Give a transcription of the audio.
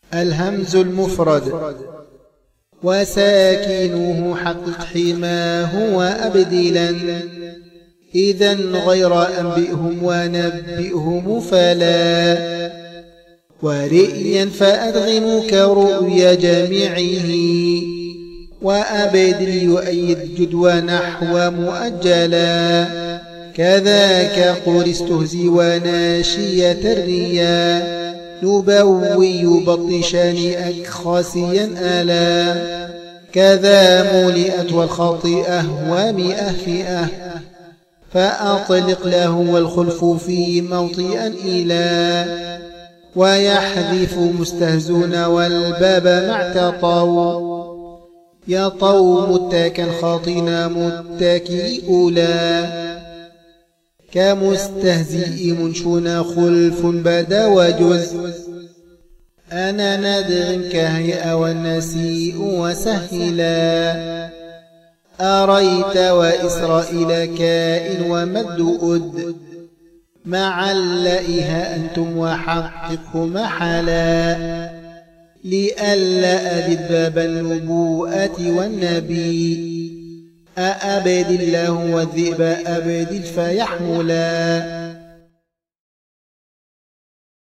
الهمز المفرد وساكنه حقق حماه وأبدلا إذا غير أنبئهم ونبئهم فلا ورئيا فأدغم كرؤي جميعه وأبدل يؤيد جدوى نحو مؤجلا كذاك قل استهزي وناشية الرياء نبوي بطشان أكخاسيا ألا كذا مولئت والخاطئة ومئة فئة فأطلق له والخلف في موطئا إلى ويحذف مستهزون والباب ما اعتطوا يطوا متاكا خاطنا متاكي أولى كمستهزئ منشون خلف بدا وجز أنا ندغم كهيئ والنسيء وسهلا أريت وإسرائيل كائن ومد أد مع اللئها أنتم وحققه محلا لئلا أجد باب النبوءة والنبي أأبد الله والذئب أبدل فيحملا